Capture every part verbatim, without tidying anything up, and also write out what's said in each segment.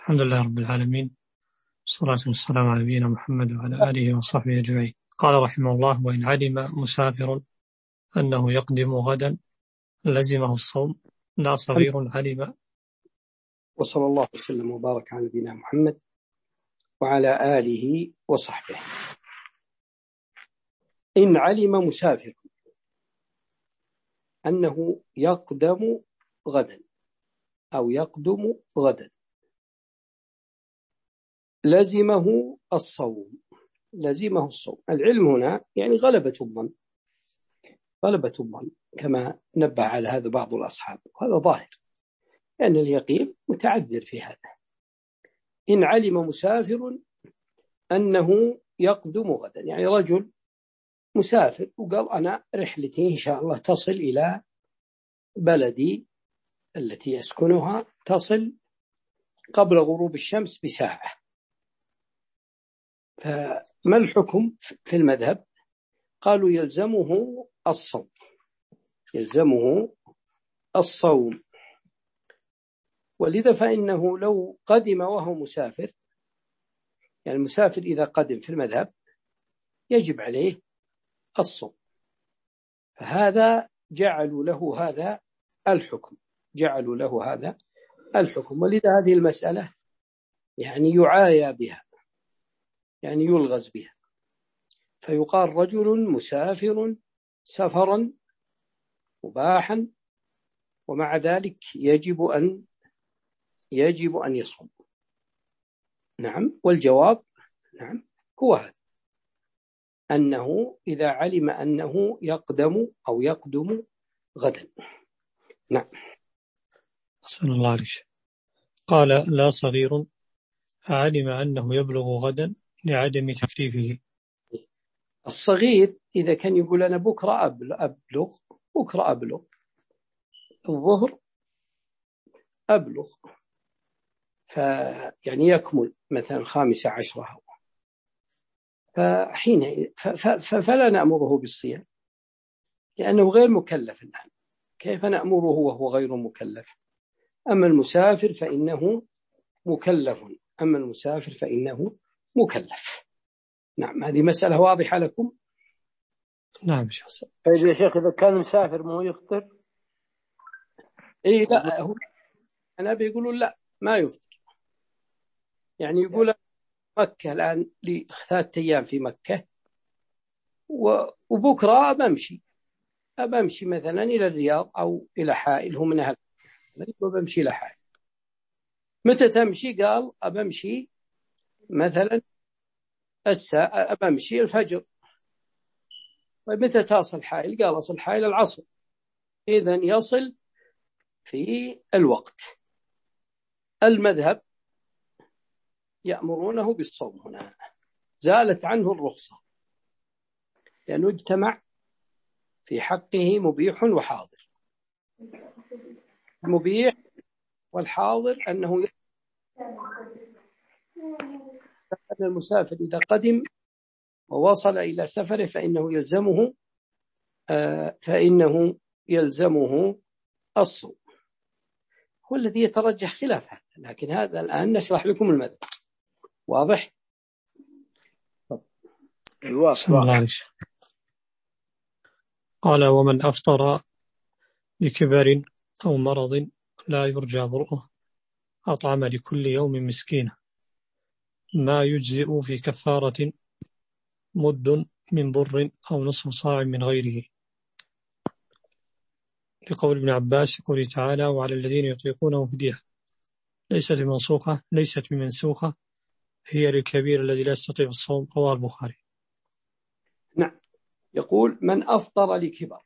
الحمد لله رب العالمين، والصلاة والسلام على نبينا محمد وعلى آله وصحبه أجمعين. قال رحمه الله: وإن علم مسافر أنه يقدم غدا لزمه الصوم، لا صغير علم. وصلى الله وسلم وبارك على نبينا محمد وعلى آله وصحبه. إن علم مسافر أنه يقدم غدا أو يقدم غدا لزمه الصوم. لزمه الصوم. العلم هنا يعني غلبة الظن، غلبة الظن كما نبه على هذا بعض الأصحاب، وهذا ظاهر لأن اليقين متعذر في هذا. إن علم مسافر أنه يقدم غدا، يعني رجل مسافر وقال أنا رحلتي إن شاء الله تصل إلى بلدي التي يسكنها، تصل قبل غروب الشمس بساعة، فما الحكم في المذهب؟ قالوا يلزمه الصوم، يلزمه الصوم. ولذا فإنه لو قدم وهو مسافر، يعني المسافر إذا قدم في المذهب يجب عليه الصوم، فهذا جعلوا له هذا الحكم، جعلوا له هذا الحكم. ولذا هذه المسألة يعني يعايا بها، يعني يلغز بها، فيقال رجل مسافر سفرا مباحا ومع ذلك يجب أن يجب أن يصوم. نعم، والجواب نعم هو هذا، أنه إذا علم أنه يقدم أو يقدم غدا. نعم. صلى الله عليه وسلم. قال: لا صغير علم أنه يبلغ غدا لعدم تكليفه. الصغير إذا كان يقول أنا بكرة أبلغ، بكرة أبلغ الظهر أبلغ، فيعني يكمل مثلا خامسة عشرة، فحين فلا نأمره بالصيام لأنه غير مكلف الآن. كيف نأمره وهو غير مكلف؟ أما المسافر فإنه مكلف، أما المسافر فإنه مكلف. نعم، هذه مسألة واضحة لكم؟ نعم يا شيخ. طيب يا شيخ، إذا كان مسافر ما يفطر؟ إيه لا، هو أنا بيقولوا لا ما يفطر، يعني يقول مكة الآن لي ثلاثة أيام في مكة وبكرة بمشي أبمشي مثلا إلى الرياض أو إلى حائل، هم من أهل وبمشي إلى حائل. متى تمشي؟ قال أبمشي مثلا الساعة، أبمشي الفجر. ومتى تصل حائل؟ قال أصل حائل العصر، إذن يصل في الوقت. المذهب يأمرونه بالصوم، هنا زالت عنه الرخصة لأنه اجتمع في حقه مبيح وحاضر. المبيح والحاضر أنه أن المسافر إذا قدم ووصل إلى سفره فإنه يلزمه آه فإنه يلزمه الصوم. هو الذي يترجح خلاف هذا، لكن هذا الآن نشرح لكم المذهب. واضح؟ الواضح. قال: ومن أفطر بكبر أو مرض لا يرجى برؤه أطعم لكل يوم مسكينة، ما يجزئ في كفارة مد من بر أو نصف صاع من غيره، لقول ابن عباس قوله تعالى: وعلى الذين يطيقونه فدية ليست بمنسوخة ليست بمنسوخة هي للكبير الذي لا يستطيع الصوم. رواه البخاري. نعم، يقول من أفطر لكبر.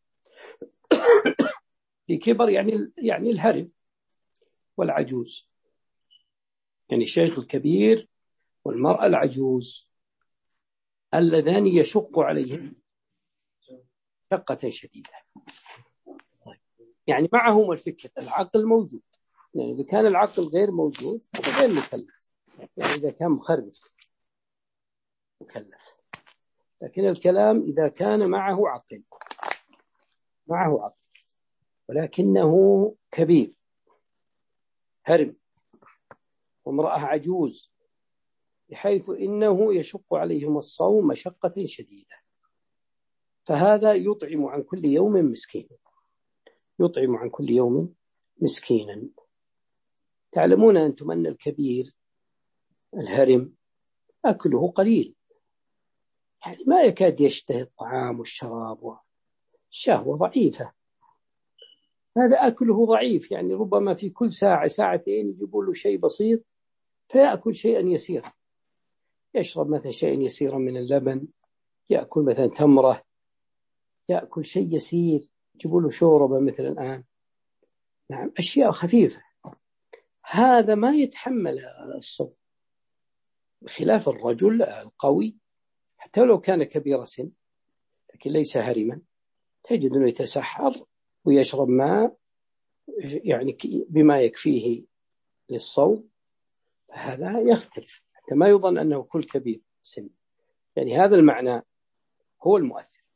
لكبر يعني يعني الهرم والعجوز، يعني الشيخ الكبير والمرأة العجوز اللذان يشق عليهم شقة شديدة. طيب، يعني معهم الفكر، العقل موجود، يعني إذا كان العقل غير موجود هذا غير مكلف، يعني إذا كان مخرف مكلف، لكن الكلام إذا كان معه عقل، معه عقل ولكنه كبير هرم وامرأة عجوز، بحيث إنه يشق عليهم الصوم مشقة شديدة، فهذا يطعم عن كل يوم مسكينا، يطعم عن كل يوم مسكينا. تعلمون أنتم أن الكبير الهرم أكله قليل، يعني ما يكاد يشتهي الطعام والشراب، والشهوة ضعيفة، هذا أكله ضعيف، يعني ربما في كل ساعة ساعتين يجيبوا له شيء بسيط فيأكل شيئا يسيرا، يشرب مثلا شيئا يسيرا من اللبن، يأكل مثلا تمرة، يأكل شيء يسير، يجيبوا له شوربة مثل الآن، نعم أشياء خفيفة، هذا ما يتحمل الصوم، بخلاف الرجل القوي حتى لو كان كبير سن لكن ليس هرما، تجد أنه يتسحر ويشرب ماء يعني بما يكفيه للصوم، هذا يختلف، حتى ما يظن أنه كل كبير سن، يعني هذا المعنى هو المؤثر.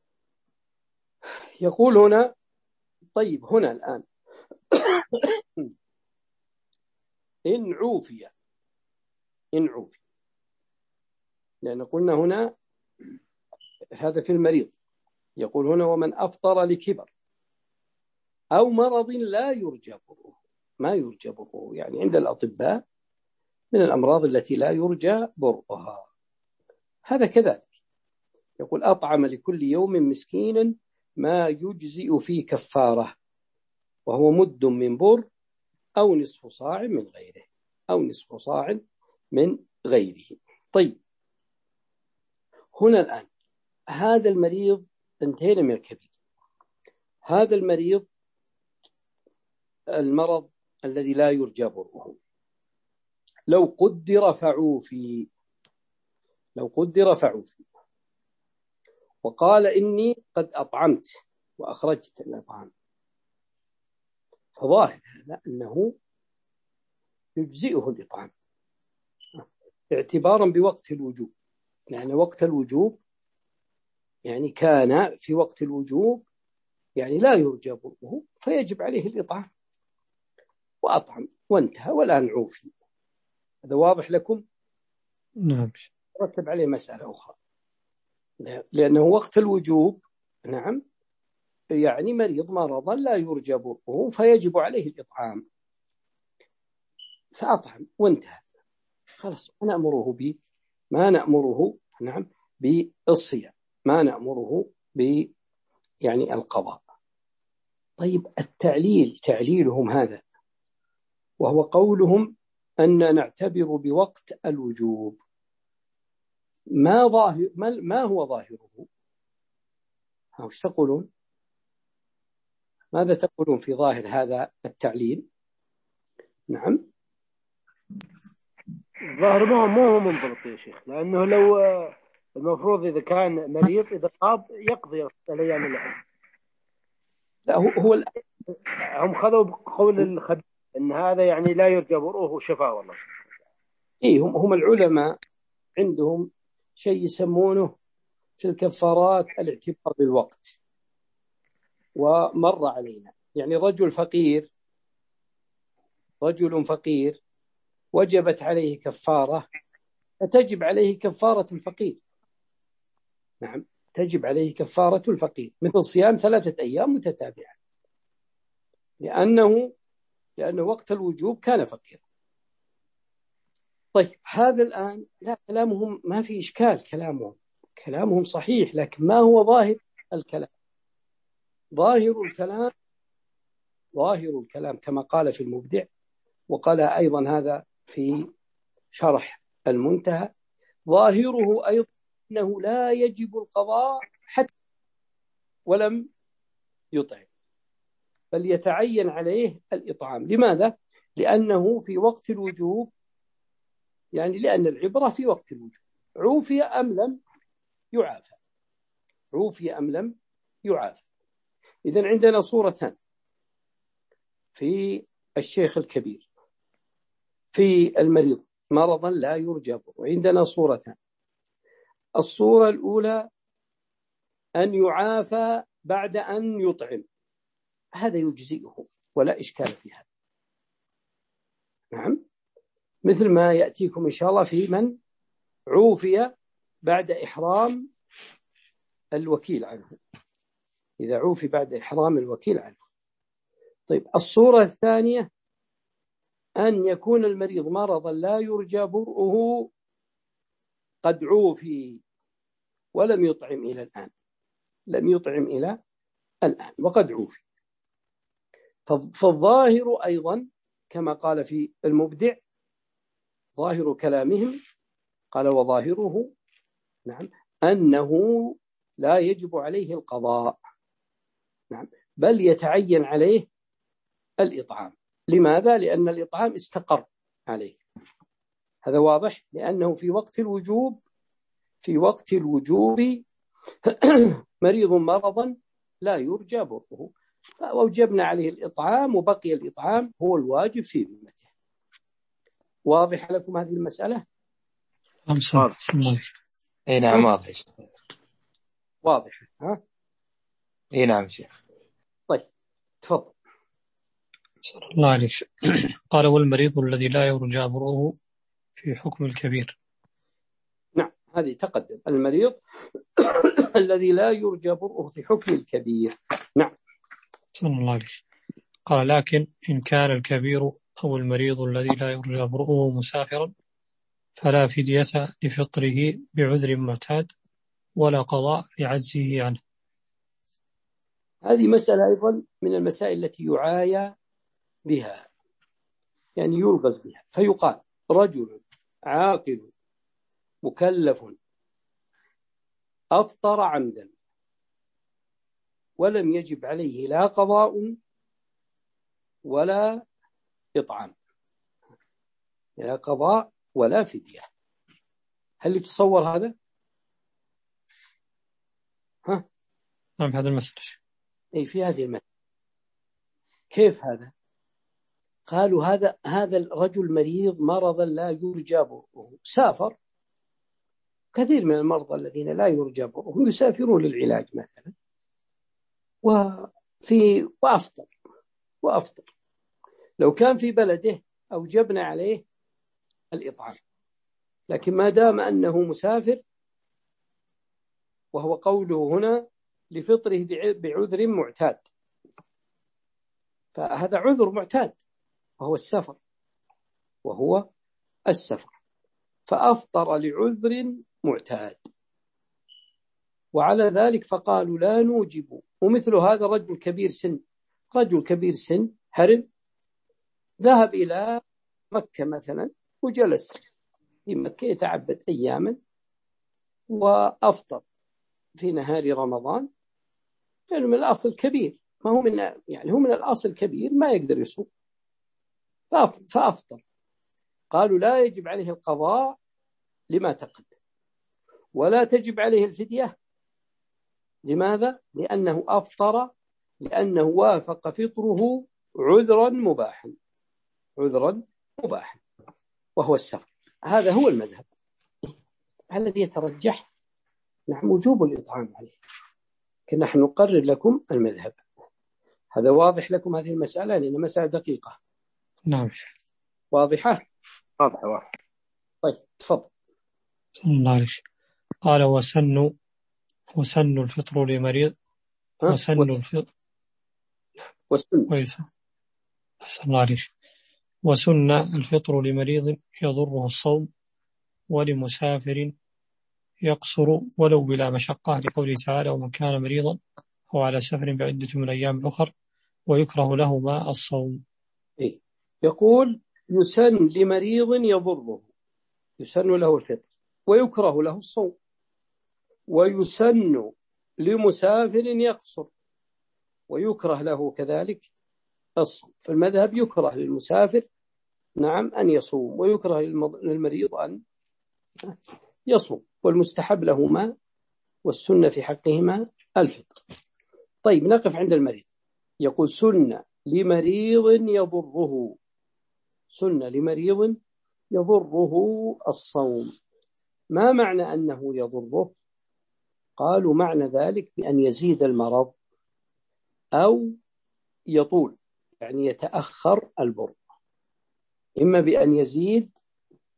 يقول هنا طيب هنا الآن إن عوفي، إن عوفي، لأن قلنا هنا هذا في المريض، يقول هنا ومن أفطر لكبر أو مرض لا يرجى برؤه، ما يرجى برؤه يعني عند الأطباء من الأمراض التي لا يرجى برؤها، هذا كذلك، يقول أطعم لكل يوم مسكينا ما يجزئ في كفارة، وهو مد من بر أو نصف صاع من غيره، أو نصف صاع من غيره. طيب هنا الآن هذا المريض، انتهينا من الكبير، هذا المريض المرض الذي لا يرجى برؤه، لو قدر فعوفي، لو قدر فعوفي وقال إني قد أطعمت وأخرجت الأطعام، فظاهر هذا أنه يجزئه الإطعام اعتبارا بوقت الوجوب، لأن وقت الوجوب يعني كان في وقت الوجوب يعني لا يرجى برؤه فيجب عليه الإطعام، وأطعم وانتهى والآن عوفي. هذا واضح لكم؟ نعم. رتب عليه مسألة أخرى، لأنه وقت الوجوب نعم يعني مريض مرضا لا يرجى برؤه فيجب عليه الإطعام، فأطعم وانتهى خلاص، ما نأمره ب ما نأمره نعم بالصيام، ما نأمره ب يعني القضاء. طيب التعليل، تعليلهم هذا وهو قولهم أن نعتبر بوقت الوجوب، ما ظاهر ما هو ظاهره؟ ها وش تقولون؟ ماذا تقولون في ظاهر هذا التعليل؟ نعم ظاهر ما ما هو منضبط يا شيخ، لأنه لو المفروض إذا كان مريض إذا غاب يقضي الأيام اللي عنده. لا هو, هو هم خذوا بقول الخبير إن هذا يعني لا يرجى برؤه وشفاء والله. إيه هم, هم العلماء عندهم شيء يسمونه في الكفارات الاعتبار بالوقت، ومر علينا يعني رجل فقير، رجل فقير وجبت عليه كفارة فتجب عليه كفارة الفقير، نعم تجب عليه كفارة الفقير مثل صيام ثلاثة أيام متتابعة، لأنه لأنه وقت الوجوب كان فقيرا. طيب هذا الآن لا كلامهم ما في إشكال، كلامهم كلامهم صحيح، لكن ما هو ظاهر الكلام؟ ظاهر الكلام ظاهر الكلام كما قال في المبدع، وقال أيضا هذا في شرح المنتهى، ظاهره أيضا أنه لا يجب القضاء حتى ولم يطعم، بل يتعين عليه الإطعام. لماذا؟ لأنه في وقت الوجوب، يعني لأن العبرة في وقت الوجوب، عوفي أم لم يعافى، عوفي أم لم يعافى. إذن عندنا صورتان في الشيخ الكبير، في المريض مرضا لا يرجى برؤه، وعندنا صورتان، الصورة الأولى أن يعافى بعد أن يطعم، هذا يجزئه ولا إشكال في هذا، نعم مثل ما يأتيكم إن شاء الله في من عوفي بعد إحرام الوكيل عنه، إذا عوفي بعد إحرام الوكيل عنه. طيب الصورة الثانية أن يكون المريض مرضا لا يرجى برؤه قد عوفي ولم يطعم إلى الآن، لم يطعم إلى الآن وقد عوفي. فالظاهر أيضا كما قال في المبدع، ظاهر كلامهم قال وظاهره نعم أنه لا يجب عليه القضاء، نعم بل يتعين عليه الإطعام. لماذا؟ لأن الإطعام استقر عليه، هذا واضح، لأنه في وقت الوجوب في وقت الوجوب مريض مرضا لا يرجى برؤه، فأوجبنا عليه الإطعام وبقي الإطعام هو الواجب في ذمته. واضح لكم هذه المسألة؟ اي نعم واضح. واضح ها؟ اي نعم شيخ. طيب تفضل. صلى الله عليه وسلم. قال والمريض الذي لا يرجى برؤه في حكم الكبير. نعم هذه تقدم، المريض الذي لا يرجى برؤه في حكم الكبير. نعم. صلى الله عليه وسلم. قال لكن إن كان الكبير أو المريض الذي لا يرجى برؤه مسافرا فلا فدية لفطره بعذر معتاد ولا قضاء لعجزه عنه. هذه مسألة أيضا من المسائل التي يعايى بها، يعني يلغز بها، فيقال رجل عاقل مكلف أفطر عمدا ولم يجب عليه لا قضاء ولا إطعام، لا قضاء ولا فدية. هل يتصور هذا؟ ها؟ نعم هذا المسألة. أي في هذه المسألة. كيف هذا؟ قالوا هذا هذا الرجل مريض مرضا لا يرجى برؤه، سافر. كثير من المرضى الذين لا يرجى برؤهم يسافرون للعلاج مثلا وفي وأفطر وأفطر لو كان في بلده أوجبنا عليه الإطعام، لكن ما دام أنه مسافر، وهو قوله هنا لفطره بعذر معتاد، فهذا عذر معتاد وهو السفر وهو السفر فأفطر لعذر معتاد، وعلى ذلك فقالوا لا نوجب. ومثل هذا رجل كبير سن، رجل كبير سن هرم ذهب إلى مكة مثلا وجلس في مكة يتعبد أياما وأفطر في نهار رمضان، يعني من الأصل كبير، ما هو من يعني هو من الأصل كبير ما يقدر يصوم فأفطر. قالوا لا يجب عليه القضاء لما تقدم ولا تجب عليه الفدية. لماذا؟ لأنه أفطر لأنه وافق فطره عذرا مباحا، عذرا مباحا وهو السفر. هذا هو المذهب الذي يترجح نعم وجوب الإطعام عليه، لكن نحن نقرر لكم المذهب. هذا واضح لكم هذه المسألة، لأن مسألة دقيقة. نعم واضحة؟ واضحة واضحة. طيب تفضل. صلى الله عليه وسلم. قال وسن وسن الفطر لمريض وسن الفطر وسن صلى الله عليه وسلم. وسن الفطر لمريض يضره الصوم ولمسافر يقصر ولو بلا مشقة، لقوله تعالى ومن كان مريضا أو على سفر بعدة من أيام أخر ويكره له ما الصوم. إيه؟ يقول يسن لمريض يضره، يسن له الفطر ويكره له الصوم، ويسن لمسافر يقصر ويكره له كذلك الصوم. فالمذهب يكره للمسافر نعم أن يصوم، ويكره للمريض أن يصوم، والمستحب لهما والسنة في حقهما الفطر. طيب نقف عند المريض. يقول سنة لمريض يضره، سنة لمريض يضره الصوم. ما معنى أنه يضره؟ قالوا معنى ذلك بأن يزيد المرض أو يطول، يعني يتأخر البرء، إما بأن يزيد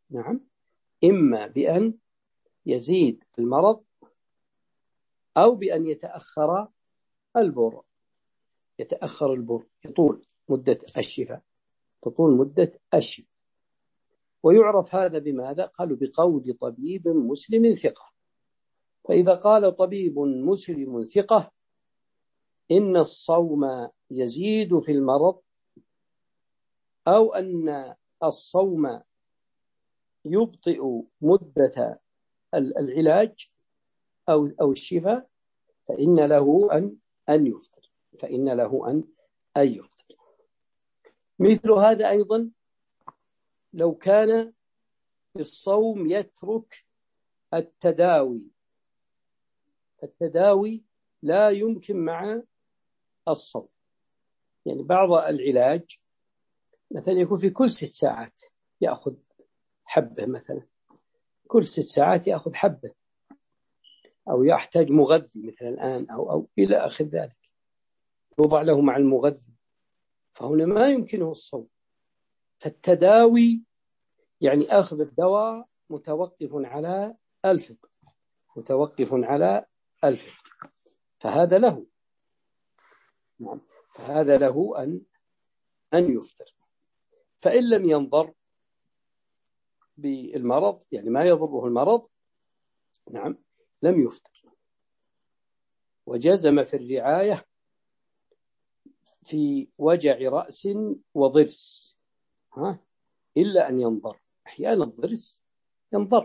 نعم، إما بأن يزيد المرض أو بأن يتأخر البر يتأخر البر يطول مدة الشفاء تطول مدة الشفاء. ويعرف هذا بماذا؟ قالوا بقول طبيب مسلم ثقة. فإذا قال طبيب مسلم ثقة إن الصوم يزيد في المرض، أو أن الصوم يبطئ مدة العلاج أو أو الشفاء، فإن له أن أن يفطر فإن له أن أن يفطر. مثل هذا أيضا لو كان الصوم يترك التداوي، التداوي لا يمكن مع الصوم. يعني بعض العلاج مثلا يكون في كل ست ساعات يأخذ حبة، مثلا كل ست ساعات يأخذ حبة، أو يحتاج مغذي مثل الآن أو أو إلى آخر ذلك، يوضع له مع المغذي، فهنا ما يمكنه الصوم. فالتداوي يعني أخذ الدواء متوقف على الفطر متوقف على الفطر فهذا له نعم فهذا له أن أن يفطر. فإن لم ينظر بالمرض، يعني ما يضره المرض، نعم لم يفطر. وجزم في الرعاية في وجع رأس وضرس، ها إلا أن ينظر. أحيانا الضرس ينظر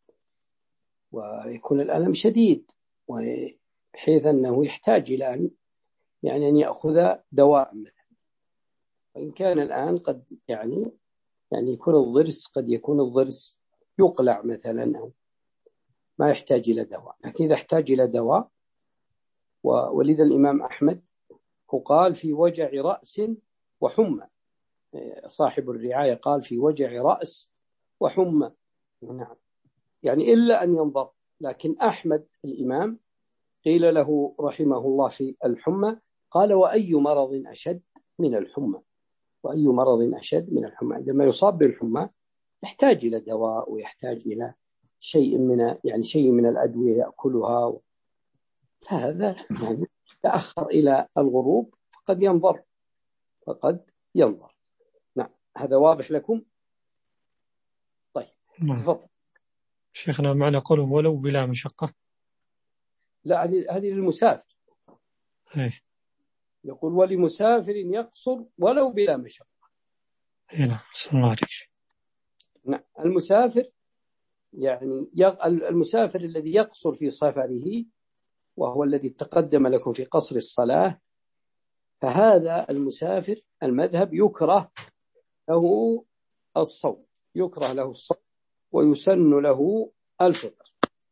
ويكون الألم شديد، بحيث أنه يحتاج إلى أن يعني أن يأخذ دواء مثلا. وإن كان الآن قد يعني يعني يكون الضرس قد يكون الضرس يقلع مثلا، أو ما يحتاج إلى دواء. لكن إذا احتاج إلى دواء، ولذا الإمام أحمد هو قال في وجع رأس وحمى، صاحب الرعاية قال في وجع رأس وحمى، نعم يعني إلا أن ينظر. لكن أحمد الإمام قيل له رحمه الله في الحمى قال وأي مرض أشد من الحمى وأي مرض أشد من الحمى. عندما يصاب بالحمى يحتاج إلى دواء ويحتاج إلى شيء من يعني شيء من الأدوية يأكلها، فهذا يعني تأخر إلى الغروب فقد ينظر فقد ينظر نعم هذا واضح لكم؟ طيب تفضل شيخنا. معنى قوله ولو بلا مشقة؟ لا، هذه للمسافر. ايه. يقول ولمسافر يقصر ولو بلا مشقة. نعم صلى الله عليه. نعم المسافر يعني المسافر الذي يقصر في سفره، وهو الذي تقدم لكم في قصر الصلاة، فهذا المسافر المذهب يكره له الصوم يكره له الصوم ويسن له الفطر.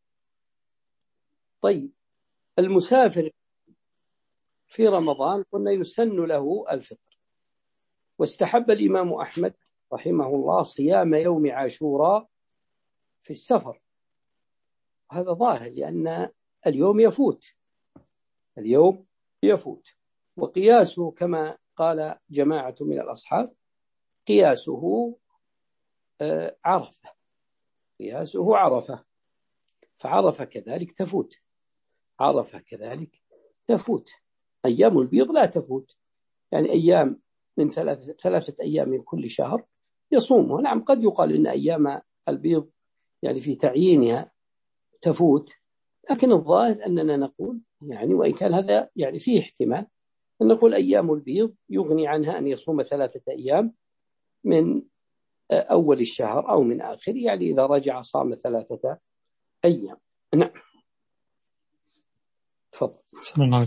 طيب المسافر في رمضان قلنا يسن له الفطر، واستحب الإمام أحمد رحمه الله صيام يوم عاشوراء في السفر. هذا ظاهر لأن اليوم يفوت اليوم يفوت وقياسه كما قال جماعة من الأصحاب قياسه عرفة قياسه عرفة فعرفة كذلك تفوت عرفة كذلك تفوت. أيام البيض لا تفوت، يعني أيام من ثلاثة, ثلاثة أيام من كل شهر يصومها. نعم قد يقال إن أيام البيض يعني في تعيينها تفوت، لكن الظاهر أننا نقول يعني وإن كان هذا يعني فيه احتمال أن نقول أيام البيض يغني عنها أن يصوم ثلاثة أيام من أول الشهر أو من آخر، يعني إذا رجع صام ثلاثة أيام. نعم تفضل. صلى الله عليه.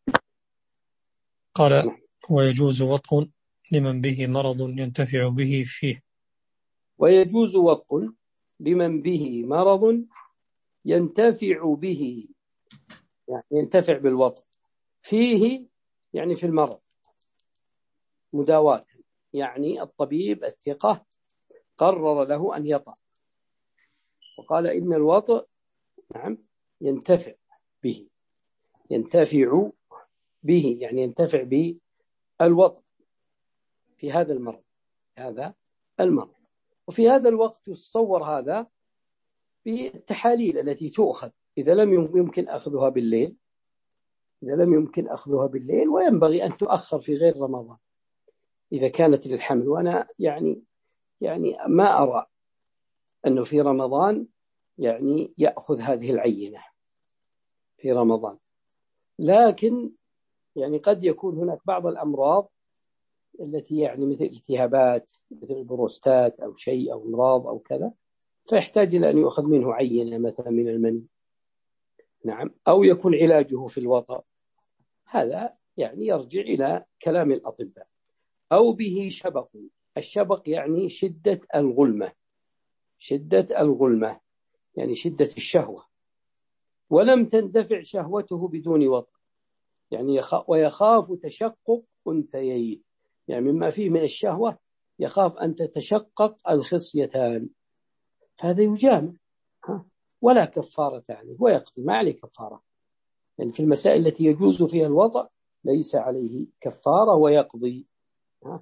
قال نعم. ويجوز وطء لمن به مرض ينتفع به فيه. ويجوز وطء لمن به مرض ينتفع به، يعني ينتفع بالوطء فيه، يعني في المرض مداواة، يعني الطبيب الثقة قرر له أن يطأ وقال إن الوطء نعم ينتفع به ينتفع به يعني ينتفع بالوطء في هذا المرض هذا المرض وفي هذا الوقت يتصور هذا بالتحاليل التي تؤخذ إذا لم يمكن أخذها بالليل إذا لم يمكن أخذها بالليل وينبغي أن تؤخر في غير رمضان إذا كانت للحمل. وأنا يعني يعني ما أرى أنه في رمضان يعني يأخذ هذه العينة في رمضان، لكن يعني قد يكون هناك بعض الأمراض التي يعني مثل التهابات مثل البروستات أو شيء أو أمراض أو كذا، فيحتاج إلى أن يؤخذ منه عينة مثلا من المني، نعم، أو يكون علاجه في الوطأ، هذا يعني يرجع إلى كلام الأطباء. أو به شبق، الشبق يعني شدة الغلمة، شدة الغلمة يعني شدة الشهوة، ولم تندفع شهوته بدون وطأ، يعني ويخاف تشقق أنثيين، يعني مما فيه من الشهوة يخاف أن تتشقق الخصيتان، فهذا يجامع ولا كفارة عليه ويقضي ما عليه كفارة، يعني في المسائل التي يجوز فيها الوطأ ليس عليه كفارة ويقضي. ها؟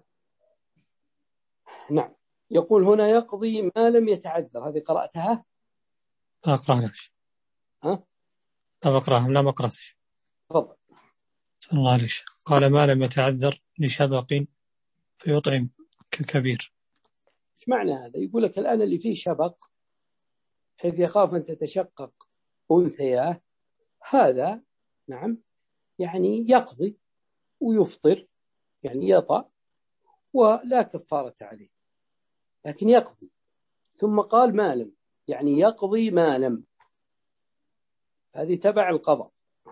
نعم. يقول هنا يقضي ما لم يتعذر، هذه قرأتها؟ أقرأها. ها؟ أقرأها لا ما قرأتش. تفضل. صلى الله عليه وسلم قال ما لم يتعذر لشبق فيطعم ككبير. ايش معنى هذا؟ يقول لك الآن اللي فيه شبق حيث يخاف أن تتشقق أنثياه، هذا نعم يعني يقضي ويفطر، يعني يطأ ولا كفارة عليه، لكن يقضي. ثم قال ما لم، يعني يقضي ما لم، هذه تبع القضاء،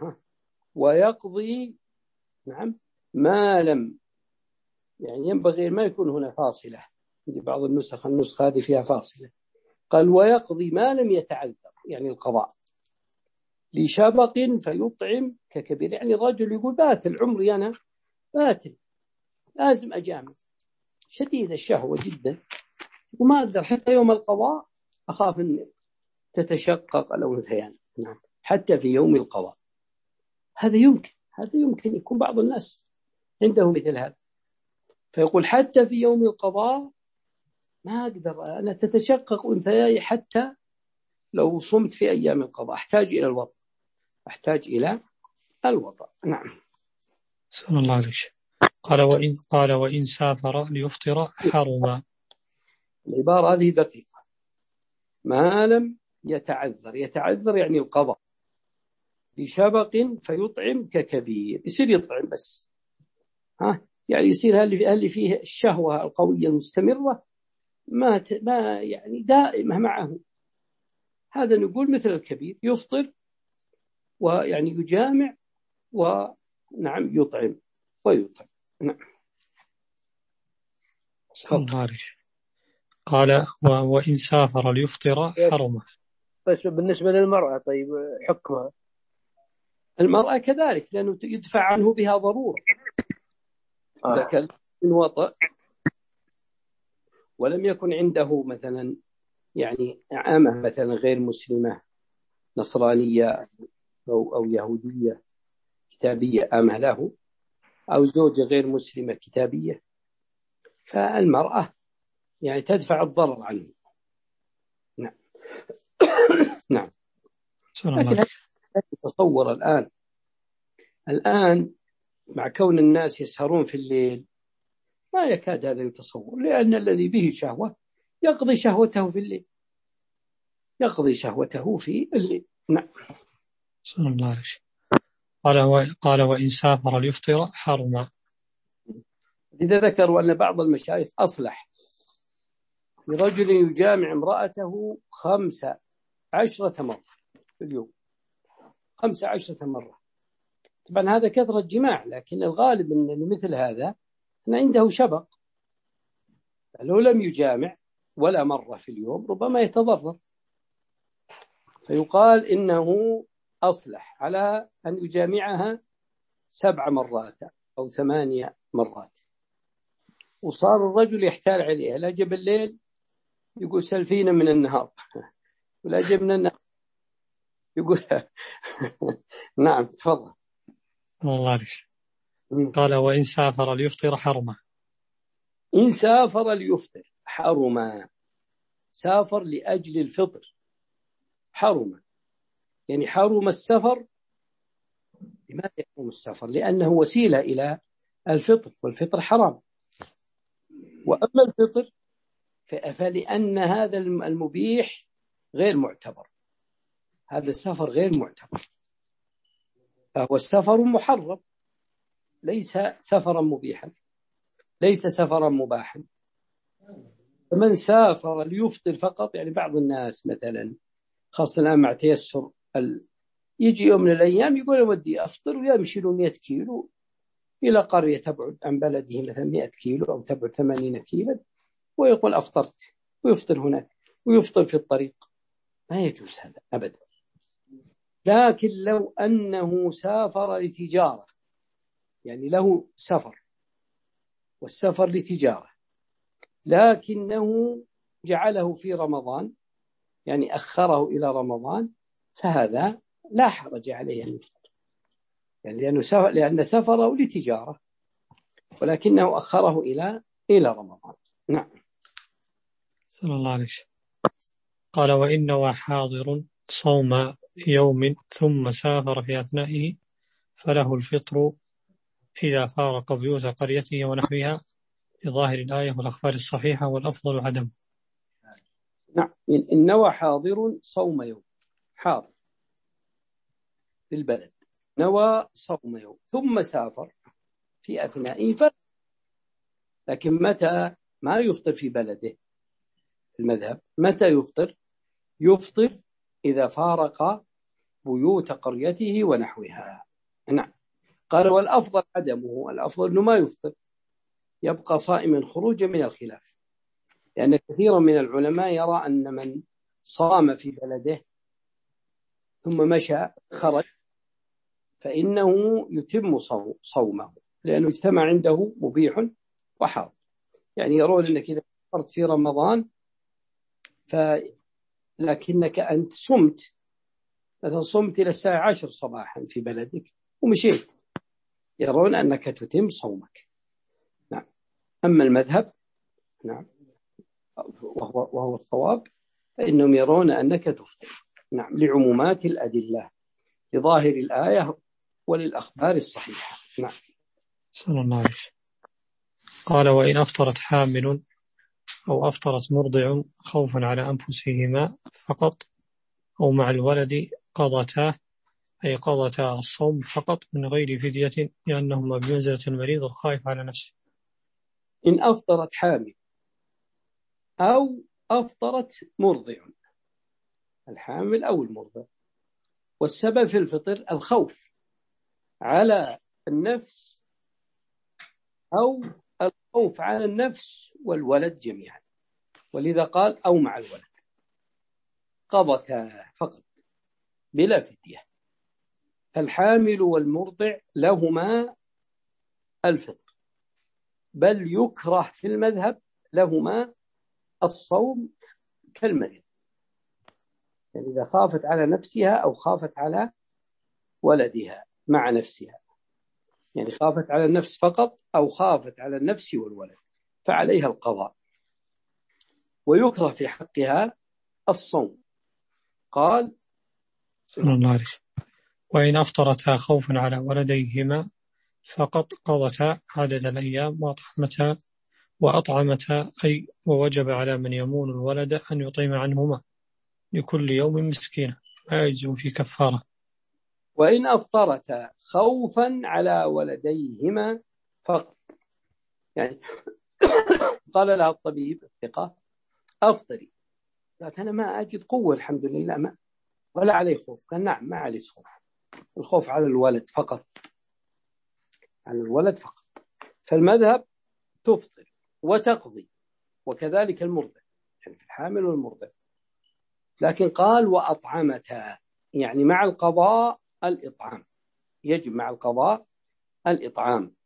ويقضي نعم ما لم، يعني ينبغي ما يكون هنا فاصلة، عندي بعض النسخ النسخة هذه فيها فاصلة، قال ويقضي ما لم يتعذر يعني القضاء لشبق فيطعم ككبير، يعني الرجل يقول باتل عمري أنا باتل لازم أجامع شديد الشهوة جدا وما أقدر حتى يوم القضاء أخاف أن تتشقق الأنثيان، نعم حتى في يوم القضاء. هذا يمكن هذا يمكن يكون بعض الناس عنده مثل هذا، فيقول حتى في يوم القضاء ما أقدر أنا تتشقق أنثياي، حتى لو صمت في أيام القضاء أحتاج إلى الوطأ أحتاج إلى الوطأ. نعم. صلى الله عليه وسلم قال وإن قال وإن سافر ليفطر حرما. العبارة هذه دقيقة، ما لم يتعذر، يتعذر يعني القضاء لشبق فيطعم ككبير، يصير يطعم بس، ها يعني يصير اللي فيه الشهوة القوية المستمرة ما ما يعني دائمة معه، هذا نقول مثل الكبير يفطر ويعني يجامع ونعم يطعم ويطعم. نعم. صلى الله عليه وسلم قال وإن سافر ليفطر حرمه. بس بالنسبة للمرأة طيب حكمها؟ المرأة كذلك لأنه يدفع عنه بها ضرورة، إذا كان من وطأ ولم يكن عنده مثلا يعني عامة مثلا غير مسلمة نصرانية أو, أو يهودية كتابية آمة له، أو زوجة غير مسلمة كتابية، فالمرأة يعني تدفع الضرر عنه. نعم. نعم. لكن تصور الآن الآن مع كون الناس يسهرون في الليل ما يكاد هذا يتصور، لأن الذي به شهوة يقضي شهوته في الليل يقضي شهوته في الليل. نعم. صلى الله عليه وسلم قال قال وإن سافر ليفطر حرما. إذا ذكروا أن بعض المشايخ أصلح لرجل يجامع امرأته خمسة عشرة مرة في اليوم، خمسة عشرة مرة، طبعا هذا كثرة جماع، لكن الغالب أن مثل هذا أن عنده شبق، لو لم يجامع ولا مرة في اليوم ربما يتضرر، فيقال إنه أصلح على أن يجامعها سبع مرات أو ثمانية مرات، وصار الرجل يحتال عليها، لا جب الليل يقول سلفينا من النهار ولا جبنا النهار يقول نعم. تفضل. الله عليك. قال وإن سافر ليفطر حرما. إن سافر ليفطر حرما، سافر لأجل الفطر حرم، يعني حرم السفر. لماذا يحرم السفر؟ لأنه وسيلة إلى الفطر، والفطر حرام. وأما الفطر فلأن هذا المبيح غير معتبر، هذا السفر غير معتبر، فهو السفر محرم، ليس سفرا مبيحا، ليس سفرا مباحا. فمن سافر ليفطر فقط، يعني بعض الناس مثلا خاصة الآن مع تيسر ال... يجي يوم من الأيام يقول ودي أفطر، ويمشي له مئة كيلو إلى قرية تبعد عن بلده مثلا مئة كيلو أو تبعد ثمانين كيلو، ويقول أفطرت، ويفطر هناك ويفطر في الطريق. ما يجوز هذا أبدا. لكن لو أنه سافر لتجارة، يعني له سفر والسفر لتجارة، لكنه جعله في رمضان، يعني أخره إلى رمضان، فهذا لا حرج عليه أن يفطر، يعني لأنه سفر، لأن سفره لتجارة ولكنه أخره إلى إلى رمضان. نعم. صلى الله عليه وسلم. قال وإن وحاضر صوم يوم ثم سافر في أثنائه فله الفطر إذا فارق بيوت قريته ونحوها لظاهر الآية والأخبار الصحيحة، والأفضل عدم. نعم. إن نوى حاضر صوم يوم، حاضر في البلد نوى صوم يوم ثم سافر في أثنائه ف... لكن متى ما يفطر في بلده؟ المذهب متى يفطر؟ يفطر إذا فارق بيوت قريته ونحوها. نعم. قال والأفضل عدمه، الأفضل أنه ما يفطر، يبقى صائما خروجا من الخلاف، لأن كثيرا من العلماء يرى أن من صام في بلده ثم مشى خرج فإنه يتم صومه، لأنه اجتمع عنده مبيح وحاضر. يعني يرون أنك إذا فطرت في رمضان ف... لكنك أنت صمت مثلا، صمت إلى الساعة عشر صباحا في بلدك ومشيت، يرون أنك تتم صومك. نعم. أما المذهب نعم وهو, وهو الصواب، فإنهم يرون أنك تفطر. نعم، لعمومات الأدلة، لظاهر الآية وللأخبار الصحيحة. نعم. صلى الله عليه وسلم. قال وإن أفطرت حامل أو أفطرت مرضع خوفا على أنفسهما فقط أو مع الولد قضتا، أي قضتا الصوم فقط من غير فدية، لأنهما بمنزلة المريض الخائف على نفسه. إن أفطرت حامل أو أفطرت مرضع، الحامل أو المرضع، والسبب في الفطر الخوف على النفس أو الخوف على النفس والولد جميعا، ولذا قال أو مع الولد، قضتا فقط بلا فدية. فالحامل والمرضع لهما الفطر، بل يكره في المذهب لهما الصوم كالمريض، يعني إذا خافت على نفسها أو خافت على ولدها مع نفسها، يعني خافت على النفس فقط أو خافت على النفس والولد فعليها القضاء، ويكره في حقها الصوم. قال صلى الله عليه وسلم وإن أفطرتا خوفا على ولديهما فقط قضتا عدد الأيام وأطعمتا وأطعمتا أي ووجب على من يمون الولد أن يطعم عنهما لكل يوم مسكينة، ما يجزئ في كفارة. وإن أفطرتا خوفا على ولديهما فقط، يعني قال لها الطبيب الثقة أفطري، قالت أنا ما أجد قوة الحمد لله، ما ولا علي خوف. قال نعم ما علي خوف، الخوف على الولد فقط، على الولد فقط. فالمذهب تفطر وتقضي، وكذلك المرضع، يعني في الحامل والمرضع. لكن قال وأطعمتا، يعني مع القضاء الإطعام، يجب مع القضاء الإطعام.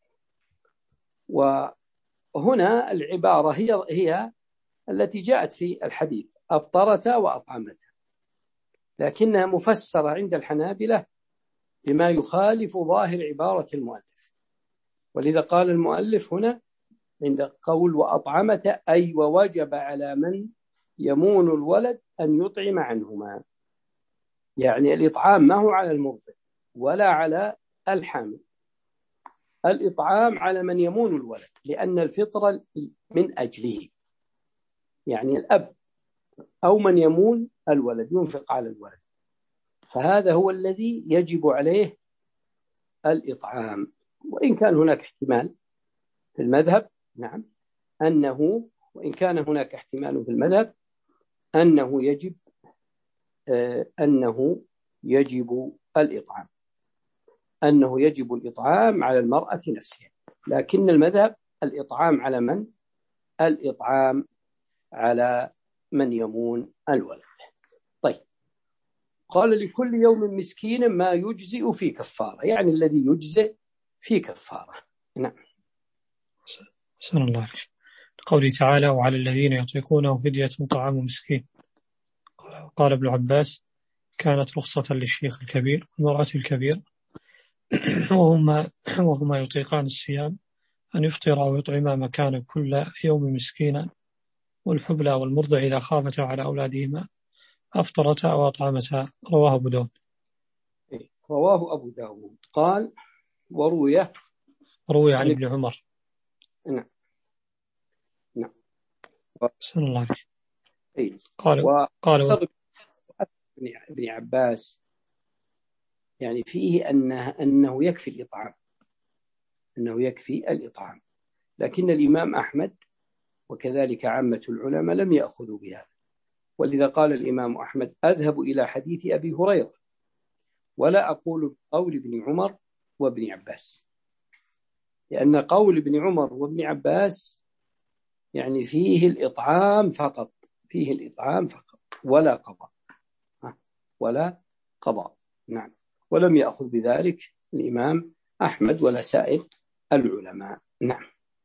وهنا العبارة هي هي التي جاءت في الحديث أفطرتا وأطعمتا، لكنها مفسرة عند الحنابلة بما يخالف ظاهر عبارة المؤلف، ولذا قال المؤلف هنا عند قول وأطعمتا أي ووجب على من يمون الولد أن يطعم عنهما. يعني الإطعام ما هو على المرضع ولا على الحامل، الإطعام على من يمون الولد، لأن الفطرة من أجله، يعني الأب أو من يمون الولد ينفق على الولد، فهذا هو الذي يجب عليه الإطعام. وإن كان هناك احتمال في المذهب، نعم، أنه وإن كان هناك احتمال في المذهب أنه يجب آه أنه يجب الإطعام أنه يجب الإطعام على المرأة نفسها، لكن المذهب الإطعام على من؟ الإطعام على من يمون الولد. طيب، قال لكل يوم مسكين ما يجزئ في كفارة، يعني الذي يجزئ في كفارة. نعم. سن الله عليك. قوله تعالى: وعلى الذين يطيقونه فدية طعام مسكين. قال ابن عباس: كانت رخصة للشيخ الكبير والمرأة الكبير وهما, وهما يطيقان الصيام أن يفطر أو يطعما مكان كل يوم مسكينا، والحبلى والمرضع إذا خافتا على أولادهما أفطرتا أو أطعمتا. رواه أبو داود. رواه أبو داود. قال: ورويه روي عن ابن عمر. نعم نعم. سن الله عليه. قال قال ابن عباس يعني فيه أنه, أنه يكفي الإطعام أنه يكفي الإطعام، لكن الإمام أحمد وكذلك عامة العلماء لم يأخذوا بهذا، ولذا قال الإمام أحمد: أذهب إلى حديث أبي هريرة ولا أقول بقول ابن عمر وابن عباس، لأن قول ابن عمر وابن عباس يعني فيه الإطعام فقط فيه الإطعام فقط ولا قضاء ولا قضاء. نعم. ولم يأخذ بذلك الإمام أحمد ولا سائر العلماء. نعم.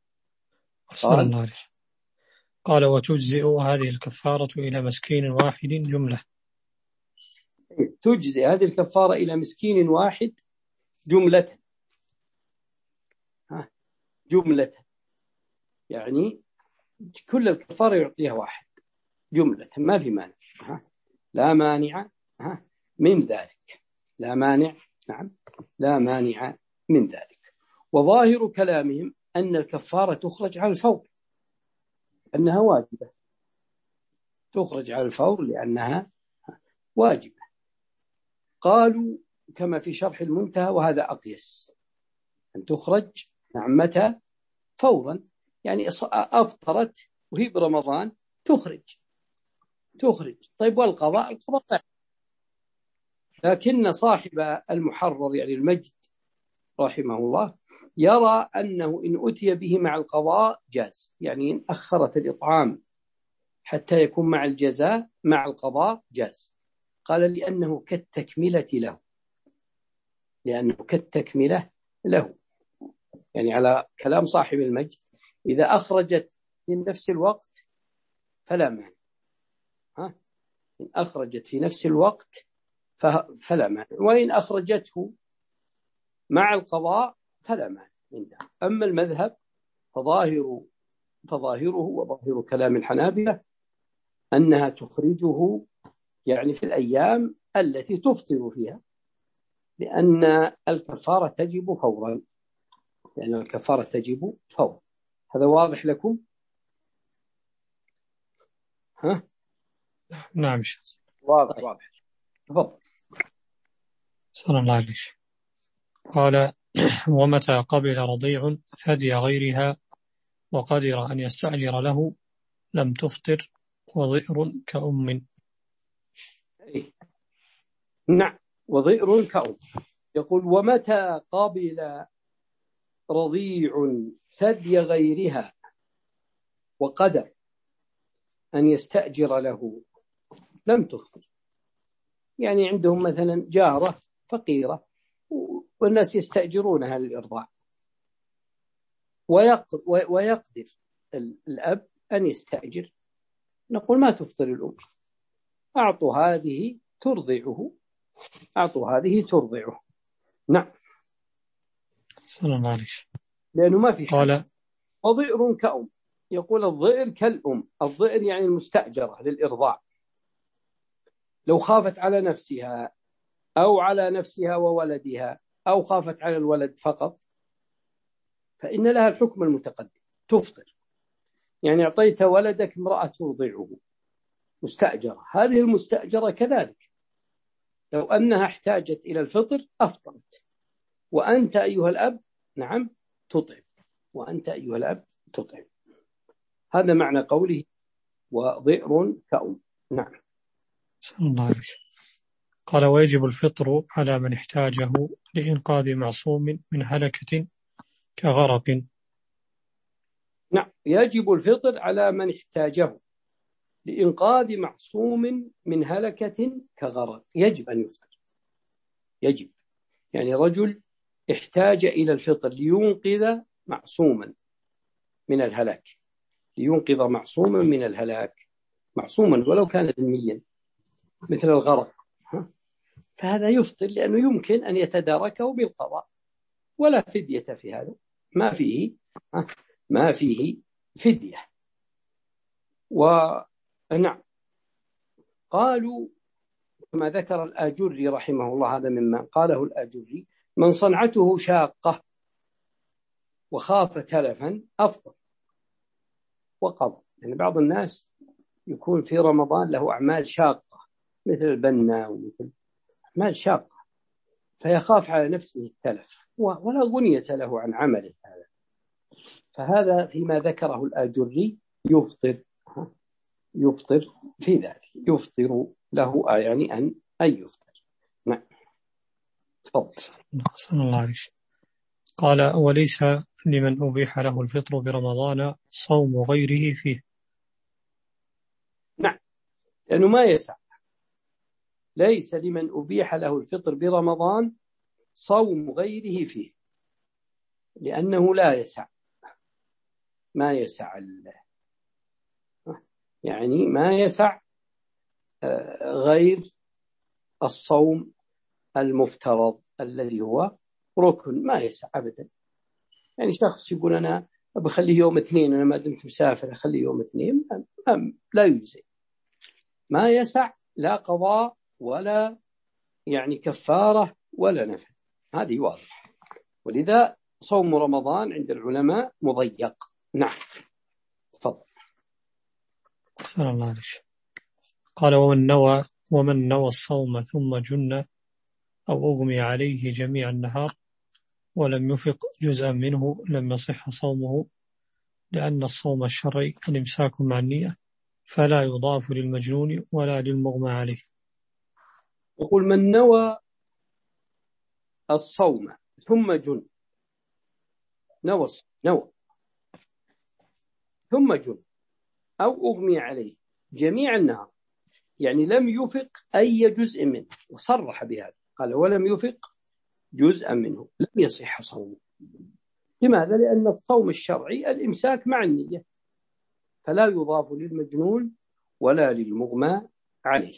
قال قال وتجزئ هذه الكفارة إلى مسكين واحد جملة. تجزئ هذه الكفارة إلى مسكين واحد جملة جملة يعني كل الكفارة يعطيها واحد جملة، ما في مانع، لا مانع من ذلك، لا مانع نعم لا مانع من ذلك. وظاهر كلامهم أن الكفارة تخرج على الفور، أنها واجبة، تخرج على الفور لأنها واجبة. قالوا كما في شرح المنتهى، وهذا أقيس، أن تخرج نعم متى؟ فورا، يعني أفطرت وهي برمضان تخرج تخرج طيب والقضاء؟ القضاء. لكن صاحب المحرر يعني المجد رحمه الله يرى أنه إن أتي به مع القضاء جاز، يعني إن أخرت الإطعام حتى يكون مع الجزاء مع القضاء جاز. قال لأنه كالتكملة له لأنه كالتكملة له يعني على كلام صاحب المجد، إذا أخرجت في نفس الوقت فلا مانع، ها إن أخرجت في نفس الوقت فلا مانع، وإن أخرجته مع القضاء فلا مانع. أما المذهب فظاهر فظاهره وظاهر كلام الحنابلة أنها تخرجه يعني في الأيام التي تفطر فيها، لأن الكفارة تجب فورا لأن الكفارة تجب فورا. هذا واضح لكم؟ ها؟ نعم واضح طيب. واضح. تفضل. صلى الله عليه. قال ومتى قبل رضيع ثدي غيرها وقدر أن يستأجر له لم تفطر وضئر كأم. نعم، وضئر كأم. يقول ومتى قبل رضيع ثدي غيرها وقدر أن يستأجر له لم تفطر. يعني عندهم مثلا جارة فقيرة والناس يستأجرونها للإرضاع، ويقدر الأب أن يستأجر، نقول ما تفطر الأم، أعطوا هذه ترضعه أعطوا هذه ترضعه. نعم. صلى الله عليه. لأنه ما في قال وضئر كأم، يقول الضئر كالأم. الضئر يعني المستأجرة للإرضاع، لو خافت على نفسها أو على نفسها وولدها أو خافت على الولد فقط فإن لها الحكم المتقدم، تفطر. يعني أعطيت ولدك امرأة ترضعه مستأجرة، هذه المستأجرة كذلك لو أنها احتاجت إلى الفطر أفطرت، وأنت أيها الأب نعم تطعم، وأنت أيها الأب تطعم. هذا معنى قوله وضئر كأم. نعم. صلى الله عليه. قال ويجب الفطر على من احتاجه لإنقاذ معصوم من هلكة كغرق. نعم، يجب الفطر على من احتاجه لإنقاذ معصوم من هلكة كغرق، يجب أن يفطر، يجب. يعني رجل احتاج إلى الفطر لينقذ معصوما من الهلاك، لينقذ معصوما من الهلاك، معصوما ولو كان ذميا مثل الغرق، فهذا يفطر لأنه يمكن أن يتداركه بالقضاء، ولا فدية في هذا، ما فيه ما فيه فدية. ونعم، قالوا كما ذكر الآجري رحمه الله، هذا مما قاله الآجري: من صنعته شاقة وخاف تلفا أفطر وقضى. يعني بعض الناس يكون في رمضان له أعمال شاقة مثل البناء ومثل أعمال شاقة، فيخاف على نفسه التلف ولا غنية له عن عمله هذا، فهذا فيما ذكره الآجري يفطر، يفطر في ذلك، يفطر له يعني أن أن يفطر. نعم. تفضل. صلى الله عليه. قال وليس لمن أبيح له الفطر برمضان صوم غيره فيه. نعم، لأنه ما يسع. ليس لمن أبيح له الفطر برمضان صوم غيره فيه، لأنه لا يسع، ما يسع يعني ما يسع غير الصوم المفترض الذي هو ركن، ما يسع أبدا. يعني شخص يقول أنا بخليه يوم اثنين، أنا ما دمت مسافر أخليه يوم اثنين، لا يجزي، ما يسع لا قضاء ولا يعني كفارة ولا نفل، هذه واضح. ولذا صوم رمضان عند العلماء مضيق. نعم. تفضل. صلى الله عليه. قال ومن نوى ومن نوى الصوم ثم جن أو أغمي عليه جميع النهار ولم يفق جزءا منه لم يصح صومه، لأن الصوم الشرعي الإمساك مع النية، فلا يضاف للمجنون ولا للمغمى عليه. يقول من نوى الصوم ثم جن، نوى نوى ثم جن أو أغمي عليه جميع النهار، يعني لم يفق أي جزء منه، وصرح بهذا قال ولم يفق جزءا منه لم يصح صومه. لماذا؟ لأن الصوم الشرعي الإمساك مع النية، فلا يضاف للمجنون ولا للمغمى عليه.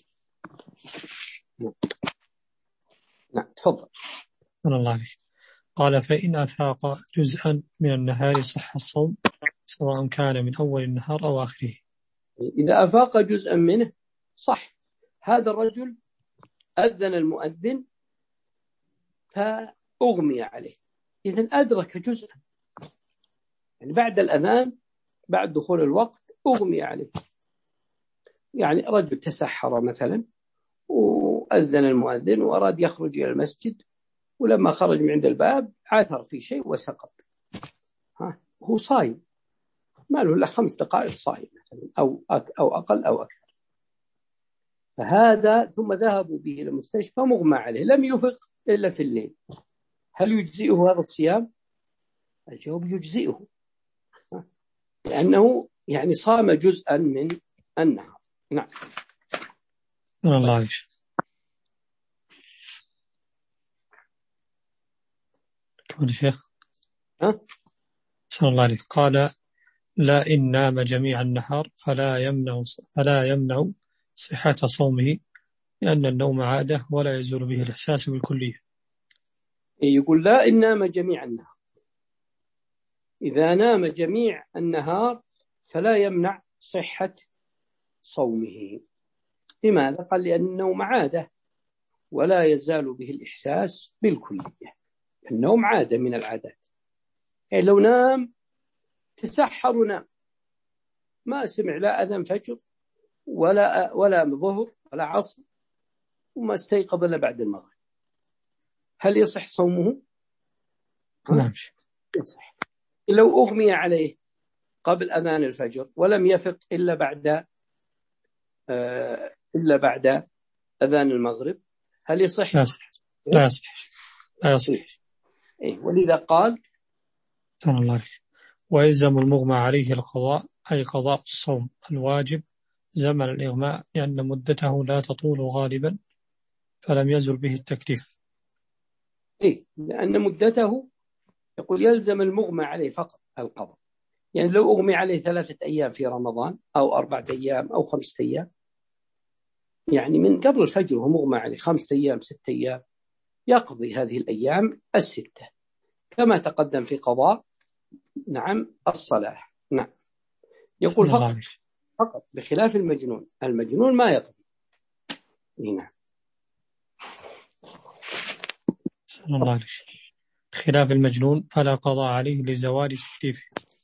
نعم. تفضل. الله عليه. قال فإن أفاق جزءا من النهار صح الصوم سواء كان من أول النهار أو آخره. إذا أفاق جزءا منه صح. هذا الرجل أذن المؤذن فأغمي عليه، إذن أدرك جزءا، يعني بعد الأذان بعد دخول الوقت أغمي عليه. يعني رجل تسحر مثلا وأذن المؤذن وأراد يخرج إلى المسجد، ولما خرج من عند الباب عثر في شيء وسقط، ها هو صايم، ما له إلا خمس دقائق صايم مثلا أو أو أقل أو أكثر، فهذا ثم ذهبوا به إلى المستشفى مغمى عليه لم يفق إلا في الليل، هل يجزئه هذا الصيام؟ الجواب يجزئه، لأنه يعني صام جزءا من النهار. نعم. الله عليك. كمان شيخ. ها؟ صلى الله عليه. قال لا إن نام جميع النهار فلا يمنع فلا يمنع صحة صومه، لأن النوم عادة ولا يزول به الإحساس بالكلية. يقول لا إن نام جميع النهار، إذا نام جميع النهار فلا يمنع صحة صومه. لماذا؟ قال لأنه عادة ولا يزال به الإحساس بالكلية. النوم عادة من العادات، يعني لو نام تسحر ونام ما سمع لا أذان فجر ولا ولا ظهر ولا عصر وما استيقظ إلا بعد المغرب، هل يصح صومه؟ نعم يصح. لو أغمي عليه قبل أذان الفجر ولم يفق إلا بعد آه إلا بعد أذان المغرب، هل يصح؟ لا يصح لا يصح لا يصح. إيه؟ ولذا قال الله ويلزم المغمى عليه القضاء، أي قضاء الصوم الواجب زمن الإغماء، لأن مدته لا تطول غالبا فلم يزل به التكليف. إيه؟ لأن مدته يقول يلزم المغمى عليه فقط القضاء. يعني لو أغمي عليه ثلاثة أيام في رمضان أو أربعة أيام أو خمسة أيام، يعني من قبل الفجر وهو مغمى عليه خمسة أيام ستة أيام، يقضي هذه الأيام الستة كما تقدم في قضاء نعم الصلاة. نعم. يقول فقط فقط بخلاف المجنون، المجنون ما يقضي. نعم. صلى الله عليه وسلم. خلاف المجنون فلا قضاء عليه لزوال تكليفه.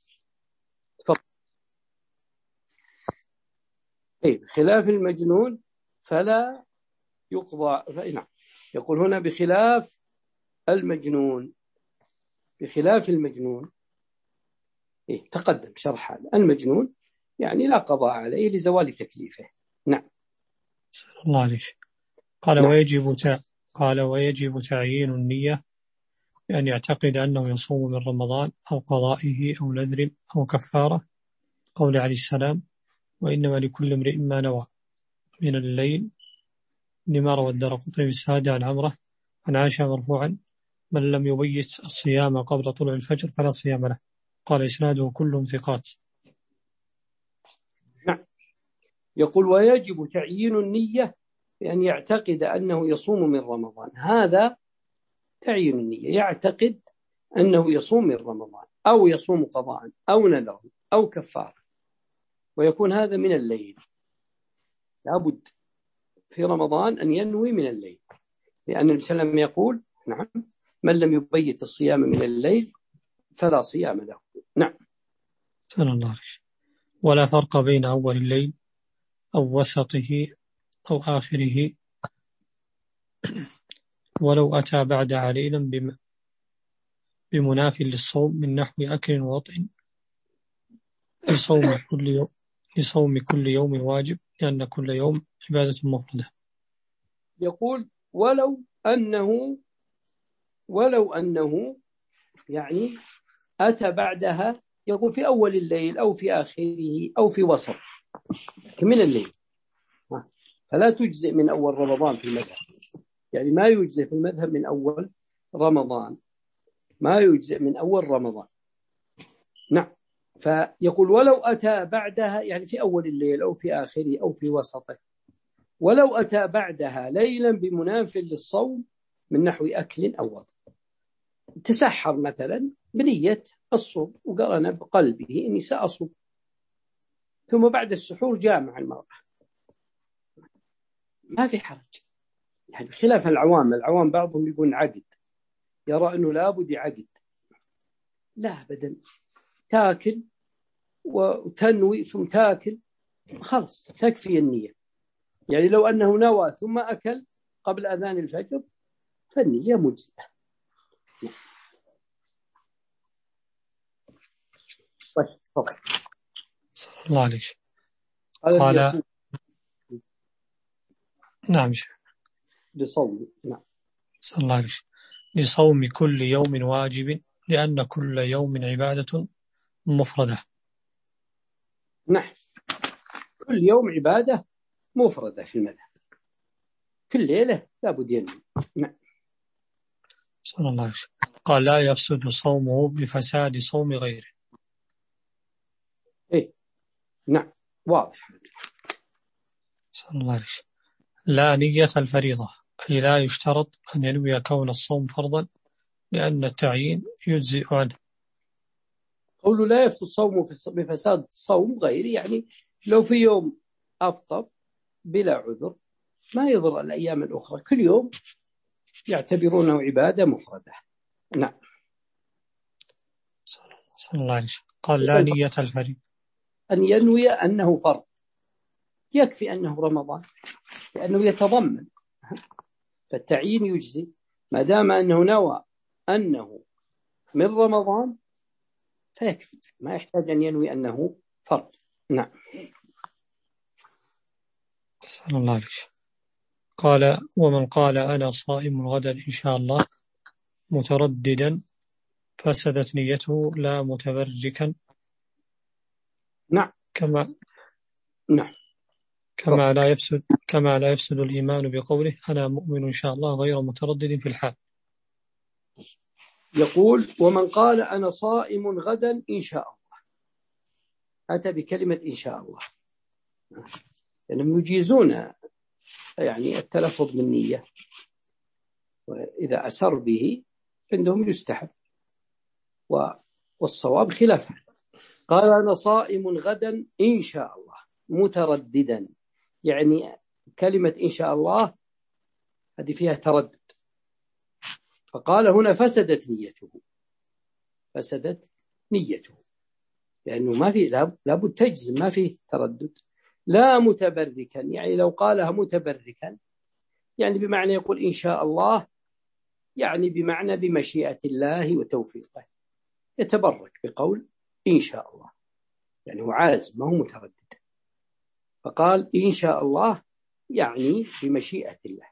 إيه خلاف المجنون فلا يقضى. نعم. يقول هنا بخلاف المجنون، بخلاف المجنون إيه تقدم شرح هذا. المجنون يعني لا قضاء عليه لزوال تكليفه. نعم. صلى الله عليه وسلم. قال نعم. ويجب تع... قال ويجب تعيين النية بأن يعتقد أنه يصوم من رمضان أو قضائه أو نذر أو كفارة، قول عليه السلام وإنما لكل امرئ ما نوى من الليل، لما روى الدارقطني بالسادة عن عمره عن عائشة مرفوعا من لم يبيت الصيام قبل طلوع الفجر فلا صيام له، قال إسناده كلهم ثقات. نعم. يقول ويجب تعيين النية بأن يعتقد أنه يصوم من رمضان. هذا تعيين النية، يعتقد أنه يصوم من رمضان أو يصوم قضاء أو نذر أو كفارة، ويكون هذا من الليل. لابد في رمضان أن ينوي من الليل، لأن النبي صلى الله عليه وسلم يقول نعم من لم يبيت الصيام من الليل فلا صيام له. نعم. صلى الله عليه وسلم. ولا فرق بين أول الليل أو وسطه أو آخره، ولو أتى بعد عليلا بمناف للصوم من نحو أكل ووطئ لصوم كل يوم لصوم كل يوم واجب، لأن كل يوم عبادة مفردة. يقول ولو أنه ولو أنه يعني أتى بعدها، يقول في أول الليل أو في آخره أو في وسط من الليل، فلا تجزئ من أول رمضان في المذهب. يعني ما يجزئ في المذهب من أول رمضان، ما يجزئ من أول رمضان. نعم. فيقول ولو أتى بعدها يعني في أول الليل أو في آخره أو في وسطه، ولو أتى بعدها ليلا بمناف للصوم من نحو أكل أو وضع، تسحر مثلا بنية الصوم وقرن بقلبه إني سأصوم، ثم بعد السحور جامع المرأة، ما في حرج. يعني خلاف العوام، العوام بعضهم يقول عقد، يرى أنه لابد عقد. لا أبدا، تاكل وتنوي ثم تاكل خلص تكفي النية. يعني لو أنه نوى ثم أكل قبل أذان الفجر فالنية مجزئة. صلى الله عليه وسلم. قال نعم لصوم نعم صلى الله عليه وسلم لصوم كل يوم واجب، لأن كل يوم عبادة مفردة. نعم. كل يوم عبادة مفردة في المذهب، كل ليلة لابد ينوي. نعم. صلى الله عليه وسلم. قال لا يفسد صومه بفساد صوم غيره. إيه نعم واضح. صلى الله عليه وسلم. لا نية الفريضة، أي لا يشترط أن ينوي كون الصوم فرضا، لأن التعيين يجزئ عنه. قوله لا يفسد الصوم بفساد الصوم غير، يعني لو في يوم أفطر بلا عذر ما يضر الأيام الأخرى، كل يوم يعتبرونه عبادة مفردة. نعم. صلى الله عليه وسلم قال لا نية الفريق، أن ينوي أنه فرض، يكفي أنه رمضان لأنه يتضمن، فالتعيين يجزي ما دام أنه نوى أنه من رمضان فيكفي، ما يحتاج أن ينوي أنه فرض. نعم. صلى الله عليه وسلم قال ومن قال أنا صائم غدا إن شاء الله مترددا فسدت نيته لا متبركا. نعم. كما نعم. كما لا يفسد كما لا يفسد الإيمان بقوله أنا مؤمن إن شاء الله غير متردد في الحال. يقول ومن قال أنا صائم غدا إن شاء الله، أتى بكلمة إن شاء الله، لأنهم يجيزون يعني التلفظ بالنية، وإذا أسر به عندهم يستحب، والصواب خلافه. قال أنا صائم غدا إن شاء الله مترددا، يعني كلمة إن شاء الله هذه فيها تردد، فقال هنا فسدت نيته، فسدت نيته لأنه ما في لابد تجزم، ما فيه تردد. لا متبركا، يعني لو قالها متبركا يعني بمعنى يقول إن شاء الله، يعني بمعنى بمشيئة الله وتوفيقه، يتبرك بقول إن شاء الله، يعني هو عازم ما هو متردد، فقال إن شاء الله يعني بمشيئة الله،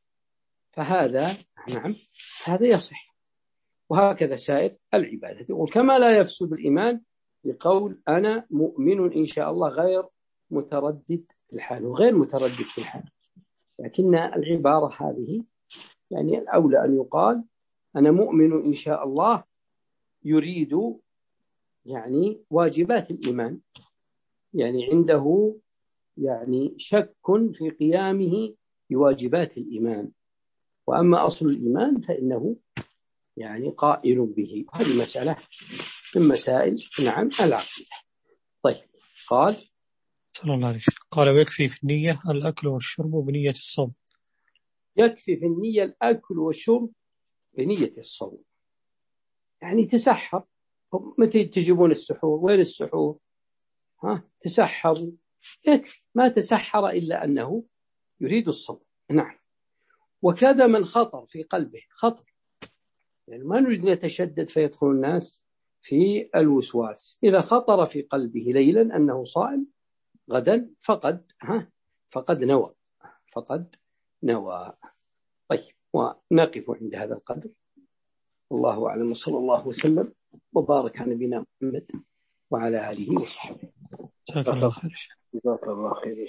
فهذا نعم هذا يصح. وهكذا سائر العبادة. يقول كما لا يفسد الإيمان بقول أنا مؤمن إن شاء الله غير متردد في الحال، وغير متردد في الحال، لكن العبارة هذه يعني الأولى أن يقال أنا مؤمن إن شاء الله يريد يعني واجبات الإيمان، يعني عنده يعني شك في قيامه بواجبات الإيمان، وأما أصل الإيمان فإنه يعني قائل به. هذه مسألة من مسائل نعم العقيدة. طيب قال صلى الله عليه وسلم قال ويكفي في النية الأكل والشرب بنية الصوم. يكفي في النية الأكل والشرب بنية الصوم، يعني تسحر، متى تجيبون السحور؟ وين السحور؟ ها تسحروا، يكفي ما تسحر إلا أنه يريد الصوم. نعم. وكذا من خطر في قلبه، خطر يعني ما نريد نتشدد فيدخل الناس في الوسواس، إذا خطر في قلبه ليلا أنه صائم غدا فقد ها فقد نوى فقد نوى. طيب ونقف عند هذا القدر، الله أعلم، صلى الله وسلم وبارك على نبينا محمد وعلى آله وصحبه. جزاك الله خير. جزاك الله خير.